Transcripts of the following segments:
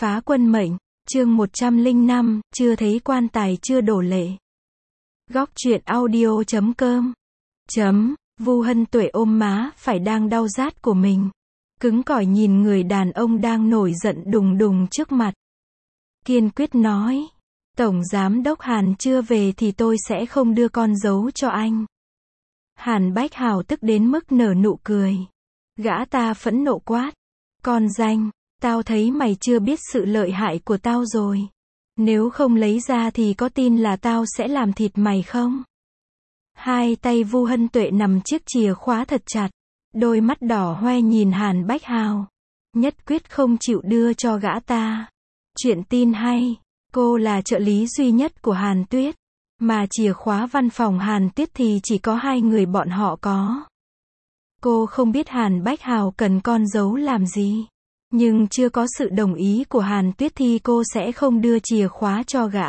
Phá quân mệnh, chương 105, chưa thấy quan tài chưa đổ lệ. Góc truyện audio.com. Vu Hân Tuệ ôm má phải đang đau rát của mình, cứng cỏi nhìn người đàn ông đang nổi giận đùng đùng trước mặt. Kiên quyết nói, Tổng Giám đốc Hàn chưa về thì tôi sẽ không đưa con dấu cho anh. Hàn Bách Hào tức đến mức nở nụ cười. Gã ta phẫn nộ quát, con danh, tao thấy mày chưa biết sự lợi hại của tao rồi. Nếu không lấy ra thì có tin là tao sẽ làm thịt mày không? Hai tay Vu Hân Tuệ nằm chiếc chìa khóa thật chặt, đôi mắt đỏ hoe nhìn Hàn Bách Hào, nhất quyết không chịu đưa cho gã ta. Chuyện tin hay, cô là trợ lý duy nhất của Hàn Tuyết, mà chìa khóa văn phòng Hàn Tuyết thì chỉ có hai người bọn họ có. Cô không biết Hàn Bách Hào cần con dấu làm gì, nhưng chưa có sự đồng ý của Hàn Tuyết thì cô sẽ không đưa chìa khóa cho gã.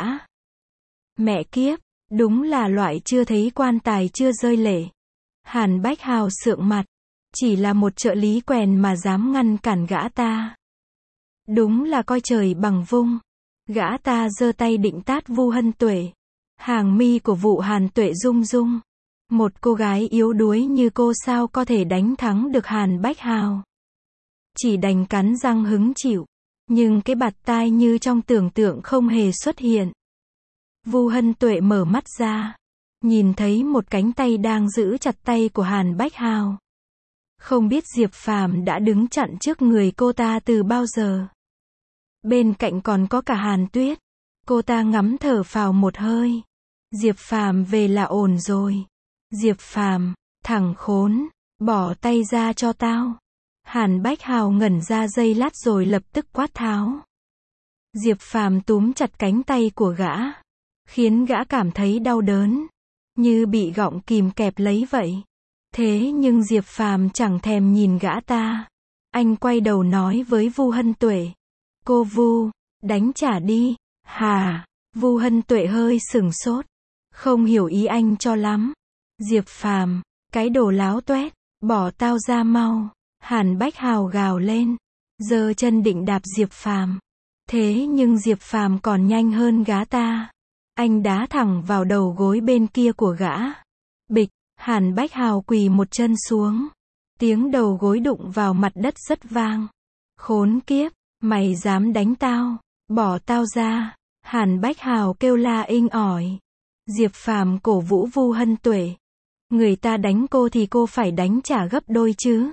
Mẹ kiếp, đúng là loại chưa thấy quan tài chưa rơi lệ. Hàn Bách Hào sượng mặt, chỉ là một trợ lý quèn mà dám ngăn cản gã ta. Đúng là coi trời bằng vung. Gã ta giơ tay định tát Vu Hân Tuệ. Hàng mi của Vu Hàn Tuệ rung rung. Một cô gái yếu đuối như cô sao có thể đánh thắng được Hàn Bách Hào. Chỉ đành cắn răng hứng chịu. Nhưng cái bạt tai như trong tưởng tượng không hề xuất hiện. Vu Hân Tuệ mở mắt ra, nhìn thấy một cánh tay đang giữ chặt tay của Hàn Bách Hào. Không biết Diệp Phàm đã đứng chặn trước người cô ta từ bao giờ. Bên cạnh còn có cả Hàn Tuyết. Cô ta ngắm thở phào một hơi. Diệp Phàm về là ổn rồi. Diệp Phàm, thằng khốn, bỏ tay ra cho tao. Hàn Bách Hào ngẩn ra giây lát rồi lập tức quát tháo. Diệp Phàm túm chặt cánh tay của gã, khiến gã cảm thấy đau đớn, như bị gọng kìm kẹp lấy vậy. Thế nhưng Diệp Phàm chẳng thèm nhìn gã ta. Anh quay đầu nói với Vu Hân Tuệ, cô Vu, đánh trả đi. Hà, Vu Hân Tuệ hơi sửng sốt, không hiểu ý anh cho lắm. Diệp Phàm, cái đồ láo toét, bỏ tao ra mau. Hàn Bách Hào gào lên, giơ chân định đạp Diệp Phàm. Thế nhưng Diệp Phàm còn nhanh hơn gã ta. Anh đá thẳng vào đầu gối bên kia của gã. Bịch, Hàn Bách Hào quỳ một chân xuống. Tiếng đầu gối đụng vào mặt đất rất vang. Khốn kiếp, mày dám đánh tao, bỏ tao ra. Hàn Bách Hào kêu la inh ỏi. Diệp Phàm cổ vũ Vu Hân Tuệ. Người ta đánh cô thì cô phải đánh trả gấp đôi chứ.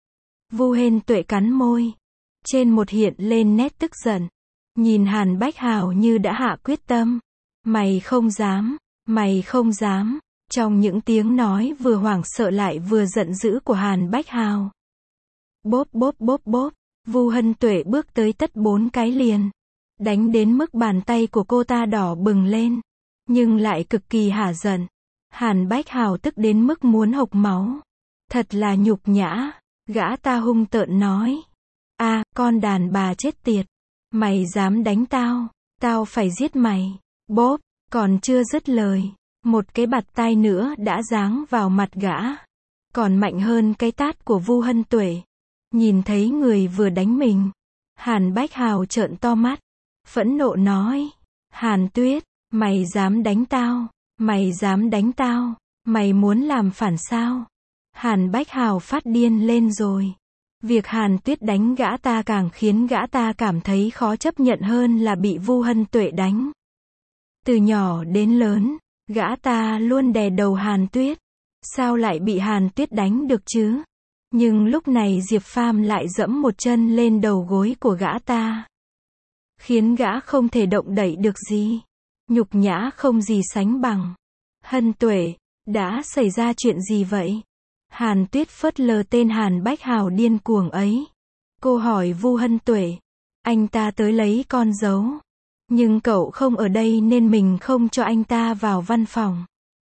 Vu Hân Tuệ cắn môi. Trên một hiện lên nét tức giận. Nhìn Hàn Bách Hào như đã hạ quyết tâm. Mày không dám, mày không dám. Trong những tiếng nói vừa hoảng sợ lại vừa giận dữ của Hàn Bách Hào. Bốp bốp bốp bốp. Vu Hân Tuệ bước tới tất 4 cái liền. Đánh đến mức bàn tay của cô ta đỏ bừng lên. Nhưng lại cực kỳ hả giận. Hàn Bách Hào tức đến mức muốn hộc máu. Thật là nhục nhã. Gã ta hung tợn nói. À, con đàn bà chết tiệt. Mày dám đánh tao, tao phải giết mày. Bốp, còn chưa dứt lời. Một cái bạt tai nữa đã giáng vào mặt gã. Còn mạnh hơn cái tát của Vu Hân Tuệ. Nhìn thấy người vừa đánh mình. Hàn Bách Hào trợn to mắt. Phẫn nộ nói. Hàn Tuyết, mày dám đánh tao. Mày dám đánh tao. Mày muốn làm phản sao? Hàn Bách Hào phát điên lên rồi. Việc Hàn Tuyết đánh gã ta càng khiến gã ta cảm thấy khó chấp nhận hơn là bị Vu Hân Tuệ đánh. Từ nhỏ đến lớn, gã ta luôn đè đầu Hàn Tuyết. Sao lại bị Hàn Tuyết đánh được chứ? Nhưng lúc này Diệp Phàm lại dẫm một chân lên đầu gối của gã ta. Khiến gã không thể động đậy được gì. Nhục nhã không gì sánh bằng. Hân Tuệ, đã xảy ra chuyện gì vậy? Hàn Tuyết phớt lờ tên Hàn Bách Hào điên cuồng ấy. Cô hỏi Vu Hân Tuệ. Anh ta tới lấy con dấu. Nhưng cậu không ở đây nên mình không cho anh ta vào văn phòng.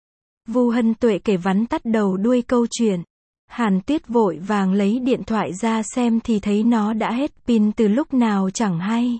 Vu Hân Tuệ kể vắn tắt đầu đuôi câu chuyện. Hàn Tuyết vội vàng lấy điện thoại ra xem thì thấy nó đã hết pin từ lúc nào chẳng hay.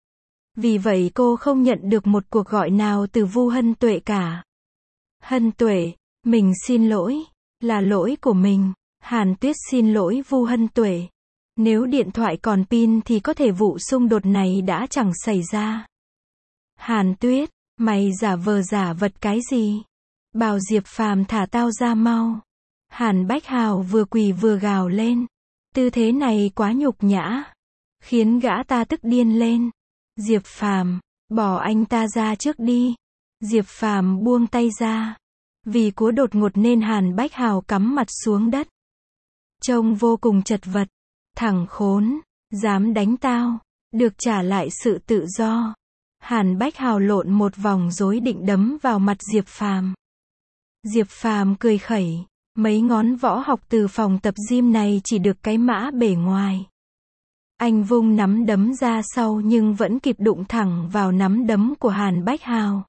Vì vậy cô không nhận được một cuộc gọi nào từ Vu Hân Tuệ cả. Hân Tuệ, mình xin lỗi. Là lỗi của mình. Hàn Tuyết xin lỗi Vu Hân Tuệ. Nếu điện thoại còn pin thì có thể vụ xung đột này đã chẳng xảy ra. Hàn Tuyết, mày giả vờ giả vật cái gì? Bảo Diệp Phàm thả tao ra mau. Hàn Bách Hào vừa quỳ vừa gào lên. Tư thế này quá nhục nhã, khiến gã ta tức điên lên. Diệp Phàm, bỏ anh ta ra trước đi. Diệp Phàm buông tay ra. Vì cú đột ngột nên Hàn Bách Hào cắm mặt xuống đất. Trông vô cùng chật vật. Thằng khốn, dám đánh tao, được trả lại sự tự do. Hàn Bách Hào lộn một vòng rối định đấm vào mặt Diệp Phàm. Diệp Phàm cười khẩy, mấy ngón võ học từ phòng tập gym này chỉ được cái mã bề ngoài. Anh vung nắm đấm ra sau nhưng vẫn kịp đụng thẳng vào nắm đấm của Hàn Bách Hào.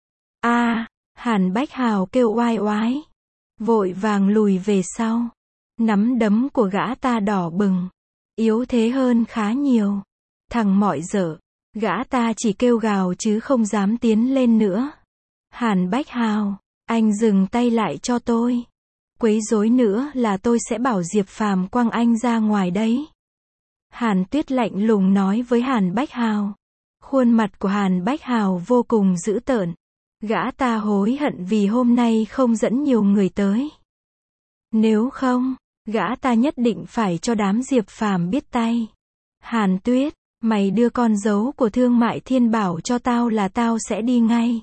Hàn Bách Hào kêu oai oái, vội vàng lùi về sau. Nắm đấm của gã ta đỏ bừng, yếu thế hơn khá nhiều. Thằng mọi dở, gã ta chỉ kêu gào chứ không dám tiến lên nữa. Hàn Bách Hào, anh dừng tay lại cho tôi. Quấy rối nữa là tôi sẽ bảo Diệp Phàm quăng anh ra ngoài đấy. Hàn Tuyết lạnh lùng nói với Hàn Bách Hào. Khuôn mặt của Hàn Bách Hào vô cùng dữ tợn. Gã ta hối hận vì hôm nay không dẫn nhiều người tới. Nếu không, gã ta nhất định phải cho đám Diệp Phàm biết tay. Hàn Tuyết, mày đưa con dấu của Thương Mại Thiên Bảo cho tao là tao sẽ đi ngay.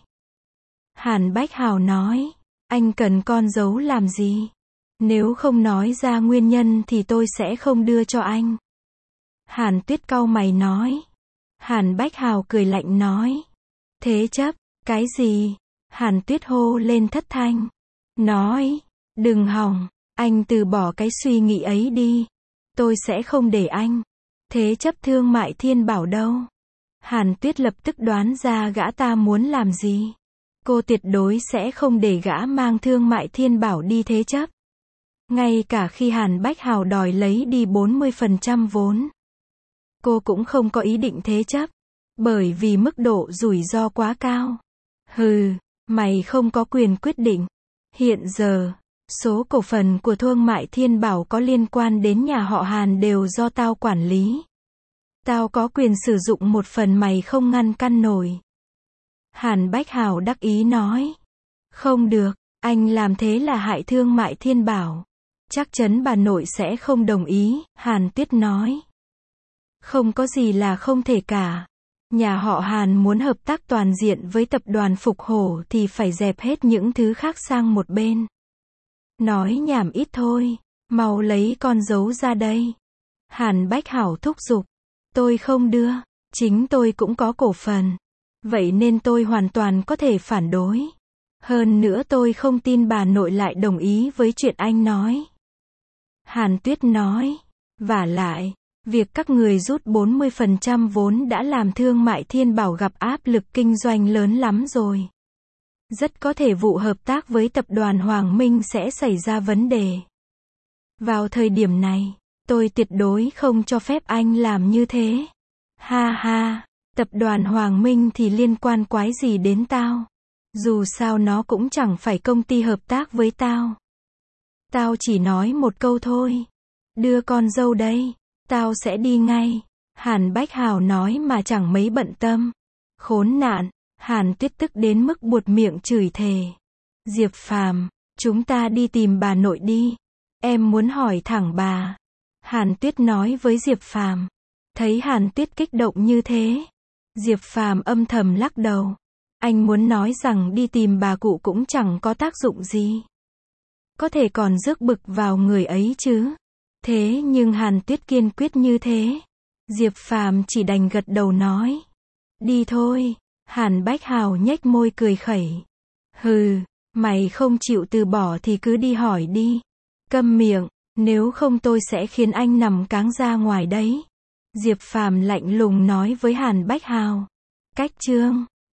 Hàn Bách Hào nói, anh cần con dấu làm gì? Nếu không nói ra nguyên nhân thì tôi sẽ không đưa cho anh. Hàn Tuyết cau mày nói. Hàn Bách Hào cười lạnh nói. Thế chấp, cái gì? Hàn Tuyết hô lên thất thanh. Nói, đừng hòng, anh từ bỏ cái suy nghĩ ấy đi. Tôi sẽ không để anh thế chấp Thương Mại Thiên Bảo đâu. Hàn Tuyết lập tức đoán ra gã ta muốn làm gì. Cô tuyệt đối sẽ không để gã mang Thương Mại Thiên Bảo đi thế chấp. Ngay cả khi Hàn Bách Hào đòi lấy đi 40% vốn, cô cũng không có ý định thế chấp. Bởi vì mức độ rủi ro quá cao. Hừ, mày không có quyền quyết định. Hiện giờ, số cổ phần của Thương Mại Thiên Bảo có liên quan đến nhà họ Hàn đều do tao quản lý. Tao có quyền sử dụng một phần mày không ngăn cản nổi. Hàn Bách Hào đắc ý nói. Không được, anh làm thế là hại Thương Mại Thiên Bảo. Chắc chắn bà nội sẽ không đồng ý, Hàn Tuyết nói. Không có gì là không thể cả. Nhà họ Hàn muốn hợp tác toàn diện với tập đoàn Phục Hổ thì phải dẹp hết những thứ khác sang một bên. Nói nhảm ít thôi, mau lấy con dấu ra đây. Hàn Bách Hào thúc giục. Tôi không đưa, chính tôi cũng có cổ phần. Vậy nên tôi hoàn toàn có thể phản đối. Hơn nữa tôi không tin bà nội lại đồng ý với chuyện anh nói. Hàn Tuyết nói. Vả lại, việc các người rút 40% vốn đã làm Thương Mại Thiên Bảo gặp áp lực kinh doanh lớn lắm rồi. Rất có thể vụ hợp tác với tập đoàn Hoàng Minh sẽ xảy ra vấn đề. Vào thời điểm này, tôi tuyệt đối không cho phép anh làm như thế. Ha ha, tập đoàn Hoàng Minh thì liên quan quái gì đến tao? Dù sao nó cũng chẳng phải công ty hợp tác với tao. Tao chỉ nói một câu thôi. Đưa con dâu đây, tao sẽ đi ngay. Hàn Bách Hào nói mà chẳng mấy bận tâm. Khốn nạn, Hàn Tuyết tức đến mức buột miệng chửi thề. Diệp Phàm, chúng ta đi tìm bà nội đi. Em muốn hỏi thẳng bà. Hàn Tuyết nói với Diệp Phàm. Thấy Hàn Tuyết kích động như thế, Diệp Phàm âm thầm lắc đầu. Anh muốn nói rằng đi tìm bà cụ cũng chẳng có tác dụng gì. Có thể còn rước bực vào người ấy chứ. Thế nhưng Hàn Tuyết kiên quyết như thế. Diệp Phàm chỉ đành gật đầu nói. Đi thôi. Hàn Bách Hào nhếch môi cười khẩy. Hừ, mày không chịu từ bỏ thì cứ đi hỏi đi. Câm miệng, nếu không tôi sẽ khiến anh nằm cáng ra ngoài đấy. Diệp Phàm lạnh lùng nói với Hàn Bách Hào. Cách chương